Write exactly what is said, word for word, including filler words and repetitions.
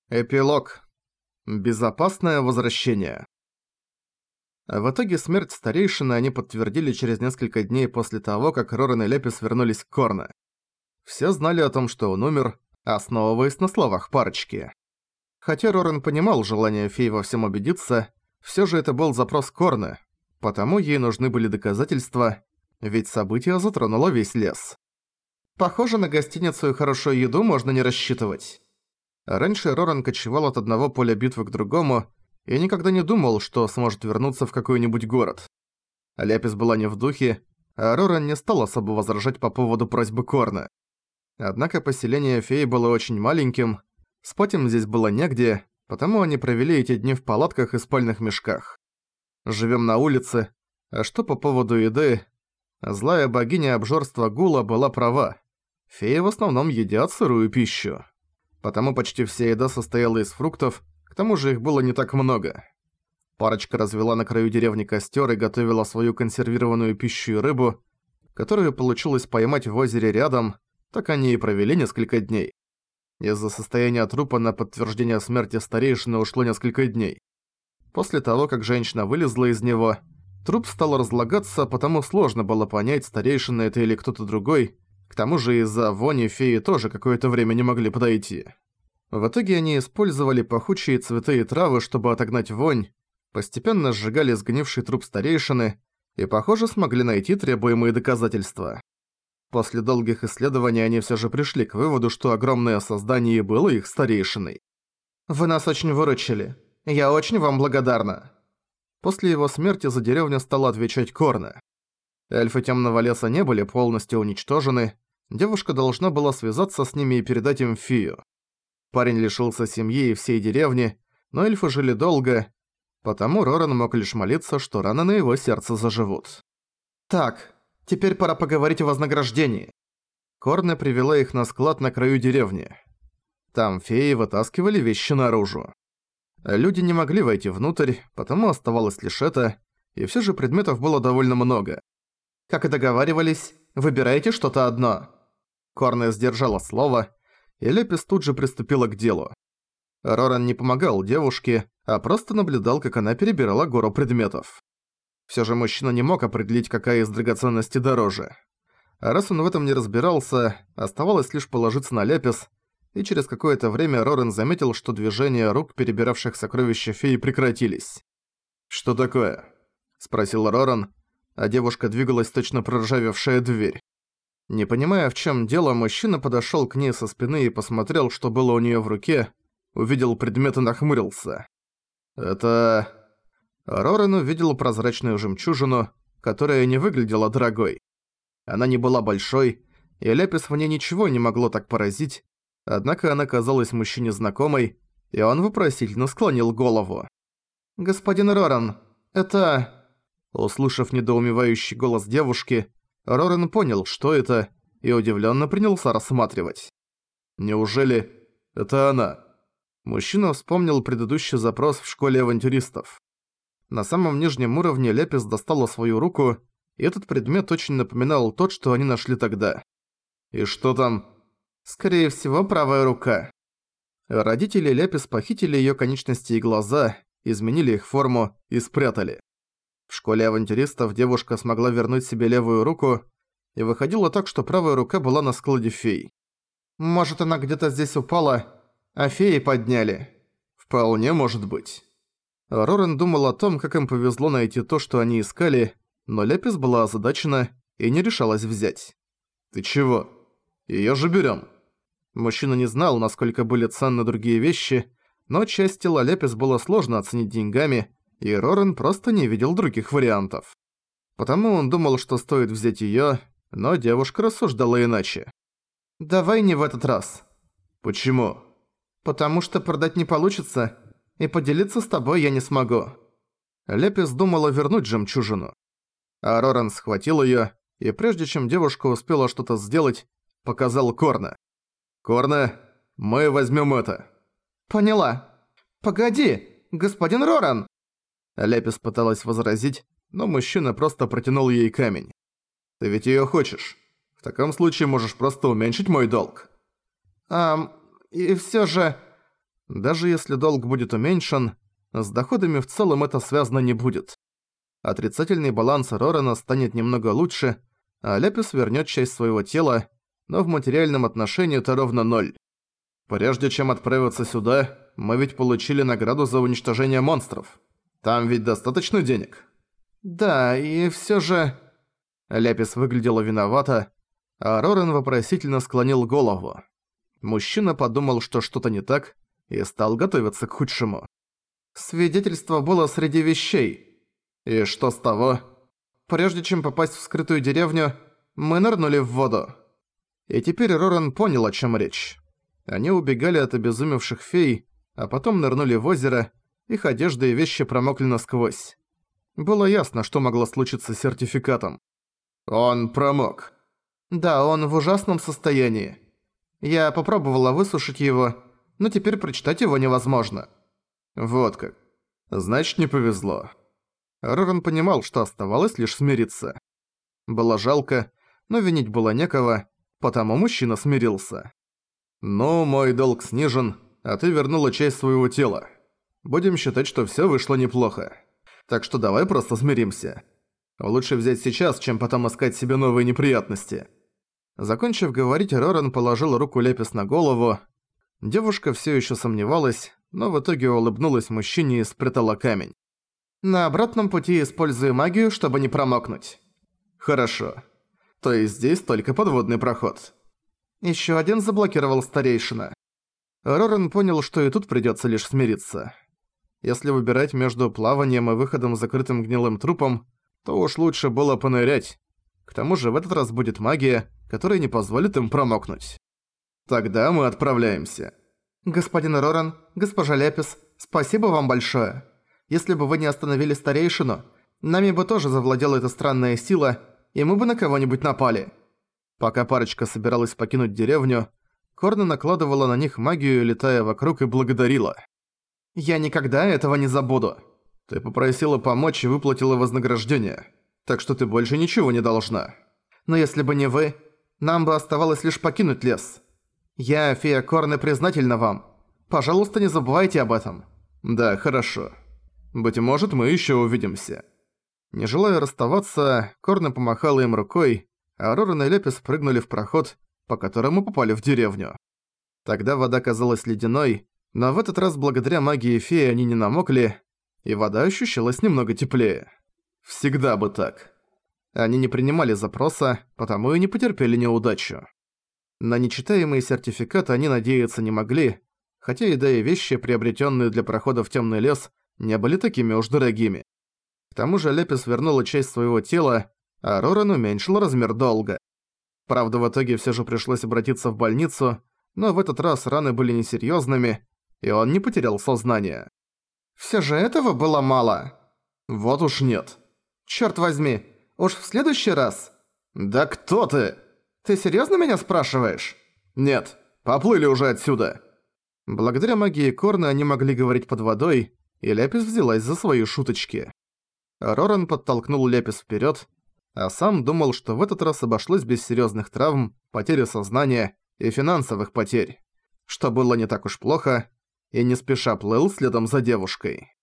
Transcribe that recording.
Эпилог. Безопасное возвращение. В итоге смерть старейшины они подтвердили через несколько дней после того, как Роран и Лепис вернулись к Корне. Все знали о том, что он умер, основываясь на словах парочки. Хотя Роран понимал желание феи во всем убедиться, всё же это был запрос Корне, потому ей нужны были доказательства, ведь событие затронуло весь лес. Похоже, на гостиницу и хорошую еду можно не рассчитывать. Раньше Роран кочевал от одного поля битвы к другому и никогда не думал, что сможет вернуться в какой-нибудь город. Лепис была не в духе, а Роран не стал особо возражать по поводу просьбы Корна. Однако поселение феи было очень маленьким, спать им здесь было негде, потому они провели эти дни в палатках и спальных мешках. Живем на улице, а что по поводу еды? Злая богиня обжорства Гула была права. Феи в основном едят сырую пищу. Потому почти вся еда состояла из фруктов, к тому же их было не так много. Парочка развела на краю деревни костер и готовила свою консервированную пищу и рыбу, которую получилось поймать в озере рядом, так они и провели несколько дней. Из-за состояния трупа на подтверждение смерти старейшины ушло несколько дней. После того, как женщина вылезла из него, труп стал разлагаться, потому сложно было понять, старейшина это или кто-то другой. К тому же из-за вони феи тоже какое-то время не могли подойти. В итоге они использовали пахучие цветы и травы, чтобы отогнать вонь, постепенно сжигали сгнивший труп старейшины и, похоже, смогли найти требуемые доказательства. После долгих исследований они всё же пришли к выводу, что огромное создание было их старейшиной. «Вы нас очень выручили. Я очень вам благодарна». После его смерти за деревню стала отвечать Корне. Эльфы Тёмного леса не были полностью уничтожены, девушка должна была связаться с ними и передать им фию. Парень лишился семьи и всей деревни, но эльфы жили долго, потому Роран мог лишь молиться, что раны на его сердце заживут. «Так, теперь пора поговорить о вознаграждении». Корне привела их на склад на краю деревни. Там феи вытаскивали вещи наружу. Люди не могли войти внутрь, потому оставалось лишь это, и всё же предметов было довольно много. «Как и договаривались, выбирайте что-то одно». Корне сдержала слово, и Лепис тут же приступила к делу. Роран не помогал девушке, а просто наблюдал, как она перебирала гору предметов. Всё же мужчина не мог определить, какая из драгоценностей дороже. А раз он в этом не разбирался, оставалось лишь положиться на Лепис, и через какое-то время Роран заметил, что движения рук, перебиравших сокровища феи, прекратились. «Что такое?» – спросил Роран, а девушка двигалась точно проржавевшая дверь. Не понимая, в чем дело, мужчина подошел к ней со спины и посмотрел, что было у нее в руке, увидел предмет и нахмурился. Это... Роран увидел прозрачную жемчужину, которая не выглядела дорогой. Она не была большой, и Лепис в ней ничего не могло так поразить, однако она казалась мужчине знакомой, и он вопросительно склонил голову. «Господин Роран, это...» Услышав недоумевающий голос девушки, Роран понял, что это, и удивленно принялся рассматривать. «Неужели это она?» Мужчина вспомнил предыдущий запрос в школе авантюристов. На самом нижнем уровне Лепис достала свою руку, и этот предмет очень напоминал тот, что они нашли тогда. «И что там?» «Скорее всего, правая рука». Родители Лепис похитили её конечности и глаза, изменили их форму и спрятали. В школе авантюристов девушка смогла вернуть себе левую руку, и выходило так, что правая рука была на складе фей. «Может, она где-то здесь упала, а феи подняли?» «Вполне может быть». Роран думал о том, как им повезло найти то, что они искали, но Лепис была озадачена и не решалась взять. «Ты чего? Её же берём». Мужчина не знал, насколько были ценны другие вещи, но часть тела Лепис было сложно оценить деньгами, и Роран просто не видел других вариантов. Потому он думал, что стоит взять её, но девушка рассуждала иначе. «Давай не в этот раз». «Почему?» «Потому что продать не получится, и поделиться с тобой я не смогу». Лепис думала вернуть жемчужину. А Роран схватил её, и прежде чем девушка успела что-то сделать, показал Корне. «Корне, мы возьмём это». «Поняла. Погоди, господин Роран!» Лепис пыталась возразить, но мужчина просто протянул ей камень. «Ты ведь её хочешь. В таком случае можешь просто уменьшить мой долг». «Ам, и всё же...» Даже если долг будет уменьшен, с доходами в целом это связано не будет. Отрицательный баланс Рорана станет немного лучше, а Ляпис вернёт часть своего тела, но в материальном отношении это ровно ноль. Прежде чем отправиться сюда, мы ведь получили награду за уничтожение монстров. Там ведь достаточно денег? Да, и всё же... Ляпис выглядела виновата, а Роран вопросительно склонил голову. Мужчина подумал, что что-то не так, и стал готовиться к худшему. Свидетельство было среди вещей. И что с того? Прежде чем попасть в скрытую деревню, мы нырнули в воду. И теперь Роран понял, о чем речь. Они убегали от обезумевших фей, а потом нырнули в озеро, их одежда и вещи промокли насквозь. Было ясно, что могло случиться с сертификатом. Он промок. Да, он в ужасном состоянии. Я попробовала высушить его, но теперь прочитать его невозможно. Вот как. Значит, не повезло. Роран понимал, что оставалось лишь смириться. Было жалко, но винить было некого, потому мужчина смирился. «Ну, мой долг снижен, а ты вернула часть своего тела. Будем считать, что всё вышло неплохо. Так что давай просто смиримся. Лучше взять сейчас, чем потом искать себе новые неприятности». Закончив говорить, Роран положил руку Ляпис на голову. Девушка всё ещё сомневалась, но в итоге улыбнулась мужчине и спрятала камень. «На обратном пути использую магию, чтобы не промокнуть». «Хорошо. То есть здесь только подводный проход». Ещё один заблокировал старейшина. Роран понял, что и тут придётся лишь смириться. Если выбирать между плаванием и выходом с закрытым гнилым трупом, то уж лучше было понырять. К тому же в этот раз будет магия, которая не позволит им промокнуть. Тогда мы отправляемся. Господин Роран, госпожа Ляпис, спасибо вам большое. Если бы вы не остановили старейшину, нами бы тоже завладела эта странная сила, и мы бы на кого-нибудь напали. Пока парочка собиралась покинуть деревню, Корна накладывала на них магию, летая вокруг, и благодарила. «Я никогда этого не забуду. Ты попросила помочь и выплатила вознаграждение, так что ты больше ничего не должна. Но если бы не вы, нам бы оставалось лишь покинуть лес. Я, фея Корны, признательна вам. Пожалуйста, не забывайте об этом». «Да, хорошо. Быть может, мы ещё увидимся». Не желая расставаться, Корна помахала им рукой, а Роран и Ляпис прыгнули в проход, по которому попали в деревню. Тогда вода казалась ледяной, но в этот раз благодаря магии феи они не намокли, и вода ощущалась немного теплее. Всегда бы так. Они не принимали запроса, потому и не потерпели неудачу. На нечитаемые сертификаты они надеяться не могли, хотя еда и вещи, приобретенные для прохода в темный лес, не были такими уж дорогими. К тому же Ляпис вернула часть своего тела, а Роран уменьшил размер долга. Правда, в итоге все же пришлось обратиться в больницу, но в этот раз раны были несерьезными, и он не потерял сознание. Все же этого было мало. Вот уж нет. Черт возьми, уж в следующий раз? Да кто ты? Ты серьезно меня спрашиваешь? Нет, поплыли уже отсюда. Благодаря магии Корны они могли говорить под водой, и Ляпис взялась за свои шуточки. Роран подтолкнул Ляпис вперед, а сам думал, что в этот раз обошлось без серьезных травм, потери сознания и финансовых потерь, что было не так уж плохо, и не спеша плыл следом за девушкой.